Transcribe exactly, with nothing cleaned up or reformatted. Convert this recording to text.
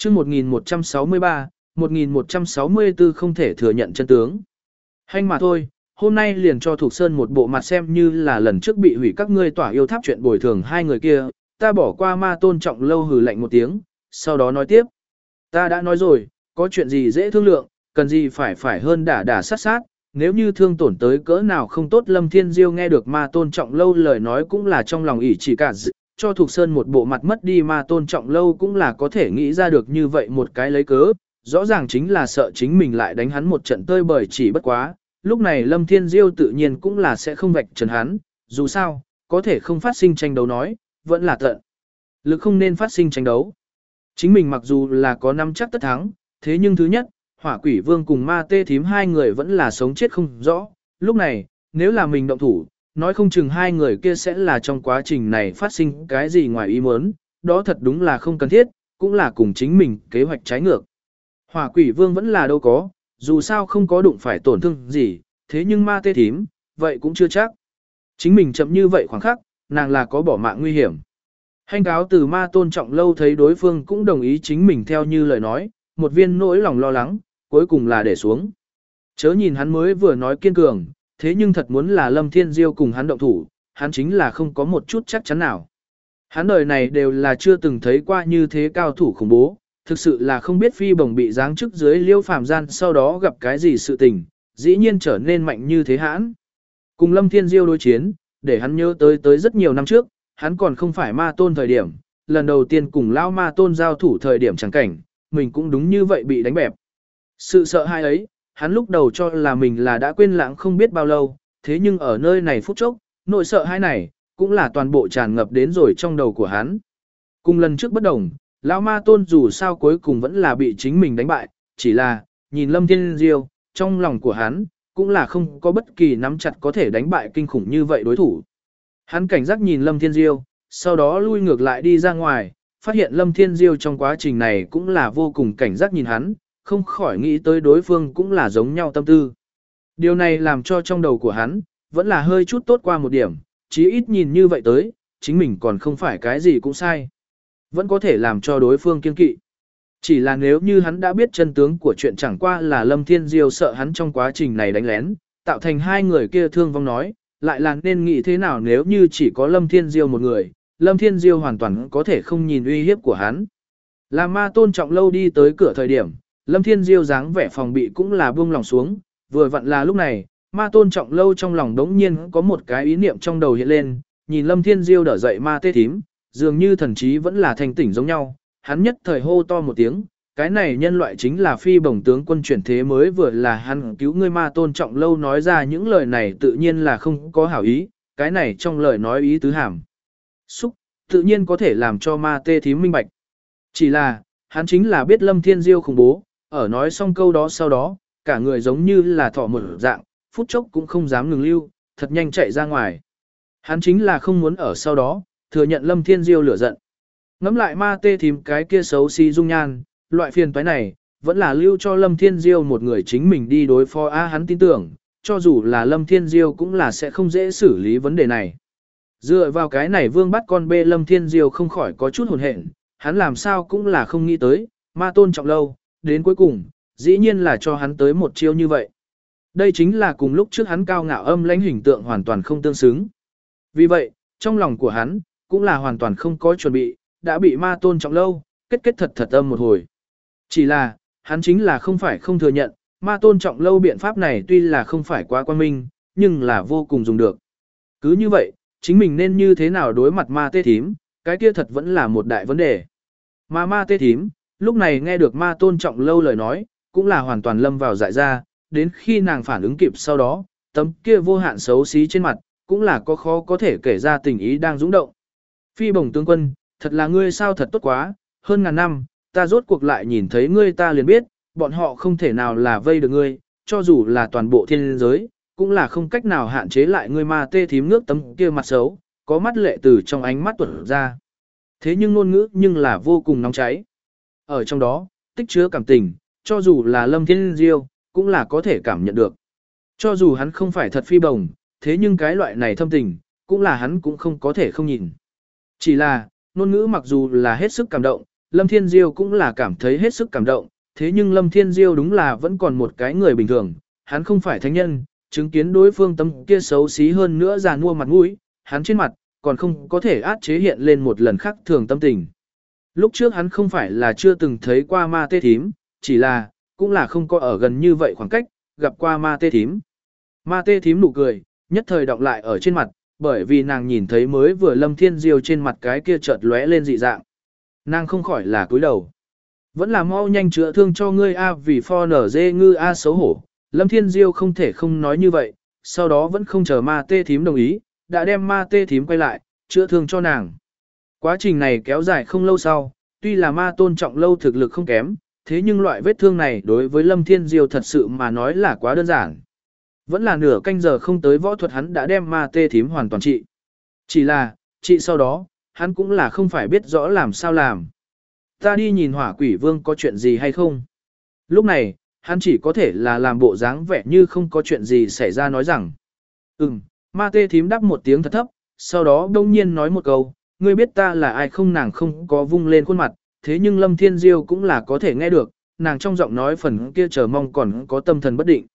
chương một nghìn một trăm sáu mươi ba, một nghìn một trăm sáu mươi tư không thể thừa nhận chân tướng. Hành mà thôi, hôm nay liền cho Thục Sơn một bộ mặt xem như là lần trước bị hủy các ngươi tỏa yêu tháp chuyện bồi thường hai người kia, ta bỏ qua Ma Tôn Trọng Lâu hừ lạnh một tiếng, sau đó nói tiếp. Ta đã nói rồi, có chuyện gì dễ thương lượng, cần gì phải phải hơn đả đả sát sát, nếu như thương tổn tới cỡ nào không tốt. Lâm Thiên Diêu nghe được Ma Tôn Trọng Lâu lời nói cũng là trong lòng ỷ chỉ cả dự, cho Thục Sơn một bộ mặt mất đi Ma Tôn Trọng Lâu cũng là có thể nghĩ ra được như vậy một cái lấy cớ, rõ ràng chính là sợ chính mình lại đánh hắn một trận tơi bời chỉ bất quá, lúc này Lâm Thiên Diêu tự nhiên cũng là sẽ không vạch trần hắn, dù sao, có thể không phát sinh tranh đấu nói, vẫn là tận lực không nên phát sinh tranh đấu. Chính mình mặc dù là có năm chắc tất thắng, thế nhưng thứ nhất, Hỏa Quỷ Vương cùng Ma Tê Thím hai người vẫn là sống chết không rõ, lúc này, nếu là mình động thủ, nói không chừng hai người kia sẽ là trong quá trình này phát sinh cái gì ngoài ý muốn, đó thật đúng là không cần thiết, cũng là cùng chính mình kế hoạch trái ngược. Hỏa Quỷ Vương vẫn là đâu có, dù sao không có đụng phải tổn thương gì, thế nhưng Ma Tê Thím, vậy cũng chưa chắc. Chính mình chậm như vậy khoảng khắc, nàng là có bỏ mạng nguy hiểm. Hành cáo từ Ma Tôn Trọng Lâu thấy đối phương cũng đồng ý chính mình theo như lời nói, một viên nỗi lòng lo lắng, cuối cùng là để xuống. Chớ nhìn hắn mới vừa nói kiên cường, thế nhưng thật muốn là Lâm Thiên Diêu cùng hắn động thủ, hắn chính là không có một chút chắc chắn nào. Hắn đời này đều là chưa từng thấy qua như thế cao thủ khủng bố, thực sự là không biết phi bổng bị giáng chức dưới liêu phàm gian sau đó gặp cái gì sự tình, dĩ nhiên trở nên mạnh như thế hãn. Cùng Lâm Thiên Diêu đối chiến, để hắn nhớ tới tới rất nhiều năm trước, hắn còn không phải Ma Tôn thời điểm, lần đầu tiên cùng Lão Ma Tôn giao thủ thời điểm chẳng cảnh, mình cũng đúng như vậy bị đánh bẹp. Sự sợ hãi ấy, hắn lúc đầu cho là mình là đã quên lãng không biết bao lâu, thế nhưng ở nơi này phút chốc, nỗi sợ hãi này, cũng là toàn bộ tràn ngập đến rồi trong đầu của hắn. Cùng lần trước bất đồng, Lão Ma Tôn dù sao cuối cùng vẫn là bị chính mình đánh bại, chỉ là, nhìn Lâm Thiên Diêu, trong lòng của hắn, cũng là không có bất kỳ nắm chặt có thể đánh bại kinh khủng như vậy đối thủ. Hắn cảnh giác nhìn Lâm Thiên Diêu, sau đó lui ngược lại đi ra ngoài, phát hiện Lâm Thiên Diêu trong quá trình này cũng là vô cùng cảnh giác nhìn hắn, không khỏi nghĩ tới đối phương cũng là giống nhau tâm tư. Điều này làm cho trong đầu của hắn, vẫn là hơi chút tốt qua một điểm, chí ít nhìn như vậy tới, chính mình còn không phải cái gì cũng sai. Vẫn có thể làm cho đối phương kiên kỵ. Chỉ là nếu như hắn đã biết chân tướng của chuyện chẳng qua là Lâm Thiên Diêu sợ hắn trong quá trình này đánh lén, tạo thành hai người kia thương vong nói, lại là nên nghĩ thế nào nếu như chỉ có Lâm Thiên Diêu một người, Lâm Thiên Diêu hoàn toàn có thể không nhìn uy hiếp của hắn. Là Ma Tôn Trọng Lâu đi tới cửa thời điểm, Lâm Thiên Diêu dáng vẻ phòng bị cũng là buông lòng xuống, vừa vặn là lúc này, Ma Tôn Trọng Lâu trong lòng đống nhiên có một cái ý niệm trong đầu hiện lên, nhìn Lâm Thiên Diêu đỡ dậy Ma Tê Thím, dường như thần trí vẫn là thanh tỉnh giống nhau, hắn nhất thời hô to một tiếng, cái này nhân loại chính là phi bổng tướng quân chuyển thế mới vừa là hắn cứu ngươi. Ma Tôn Trọng Lâu nói ra những lời này tự nhiên là không có hảo ý, cái này trong lời nói ý tứ hàm xúc, tự nhiên có thể làm cho Ma Tê Thím minh bạch. Chỉ là, hắn chính là biết Lâm Thiên Diêu khủng bố, ở nói xong câu đó sau đó, cả người giống như là thỏ một dạng, phút chốc cũng không dám ngừng lưu, thật nhanh chạy ra ngoài. Hắn chính là không muốn ở sau đó, thừa nhận Lâm Thiên Diêu lửa giận. Ngắm lại Ma Tê Thím cái kia xấu xí dung nhan, loại phiền toái này, vẫn là lưu cho Lâm Thiên Diêu một người chính mình đi đối phó. A hắn tin tưởng, cho dù là Lâm Thiên Diêu cũng là sẽ không dễ xử lý vấn đề này. Dựa vào cái này vương bắt con bê, Lâm Thiên Diêu không khỏi có chút hồn hện, hắn làm sao cũng là không nghĩ tới, Ma Tôn Trọng Lâu, đến cuối cùng, dĩ nhiên là cho hắn tới một chiêu như vậy. Đây chính là cùng lúc trước hắn cao ngạo âm lãnh hình tượng hoàn toàn không tương xứng. Vì vậy, trong lòng của hắn, cũng là hoàn toàn không có chuẩn bị, đã bị Ma Tôn Trọng Lâu, kết kết thật thật âm một hồi. Chỉ là, hắn chính là không phải không thừa nhận, Ma Tôn Trọng Lâu biện pháp này tuy là không phải quá quan minh, nhưng là vô cùng dùng được. Cứ như vậy, chính mình nên như thế nào đối mặt Ma Tê Thím, cái kia thật vẫn là một đại vấn đề. Mà Ma Tê Thím, lúc này nghe được Ma Tôn Trọng Lâu lời nói, cũng là hoàn toàn lâm vào dại ra, đến khi nàng phản ứng kịp sau đó, tấm kia vô hạn xấu xí trên mặt, cũng là có khó có thể kể ra tình ý đang dũng động. Phi bổng tướng quân, thật là ngươi sao thật tốt quá, hơn ngàn năm, ta rốt cuộc lại nhìn thấy ngươi ta liền biết, bọn họ không thể nào là vây được ngươi, cho dù là toàn bộ thiên giới, cũng là không cách nào hạn chế lại ngươi. Ma Tê Thím ngước tấm kia mặt xấu, có mắt lệ từ trong ánh mắt tuột ra. Thế nhưng ngôn ngữ nhưng là vô cùng nóng cháy. Ở trong đó, tích chứa cảm tình, cho dù là Lâm Thiên Diêu, cũng là có thể cảm nhận được. Cho dù hắn không phải thật phi bồng, thế nhưng cái loại này thâm tình, cũng là hắn cũng không có thể không nhìn. Chỉ là, ngôn ngữ mặc dù là hết sức cảm động, Lâm Thiên Diêu cũng là cảm thấy hết sức cảm động, thế nhưng Lâm Thiên Diêu đúng là vẫn còn một cái người bình thường, hắn không phải thánh nhân, chứng kiến đối phương tâm kia xấu xí hơn nữa già nua mặt mũi, hắn trên mặt, còn không có thể át chế hiện lên một lần khác thường tâm tình. Lúc trước hắn không phải là chưa từng thấy qua ma tê thím, chỉ là, cũng là không có ở gần như vậy khoảng cách, gặp qua ma tê thím. Ma tê thím nụ cười, nhất thời đọng lại ở trên mặt, bởi vì nàng nhìn thấy mới vừa Lâm Thiên Diêu trên mặt cái kia chợt lóe lên dị dạng. Nàng không khỏi là cúi đầu. Vẫn là mau nhanh chữa thương cho ngươi a vì pho nở dê ngư a xấu hổ. Lâm Thiên Diêu không thể không nói như vậy, sau đó vẫn không chờ ma tê thím đồng ý, đã đem ma tê thím quay lại, chữa thương cho nàng. Quá trình này kéo dài không lâu sau, tuy là ma tôn trọng lâu thực lực không kém, thế nhưng loại vết thương này đối với Lâm Thiên Diêu thật sự mà nói là quá đơn giản. Vẫn là nửa canh giờ không tới võ thuật hắn đã đem ma tê thím hoàn toàn trị. Chỉ là, trị sau đó, hắn cũng là không phải biết rõ làm sao làm. Ta đi nhìn hỏa quỷ vương có chuyện gì hay không. Lúc này, hắn chỉ có thể là làm bộ dáng vẻ như không có chuyện gì xảy ra nói rằng. Ừm, ma tê thím đáp một tiếng thật thấp, sau đó đông nhiên nói một câu, ngươi biết ta là ai không, nàng không có vung lên khuôn mặt, thế nhưng Lâm Thiên Diêu cũng là có thể nghe được, nàng trong giọng nói phần kia chờ mong còn có tâm thần bất định.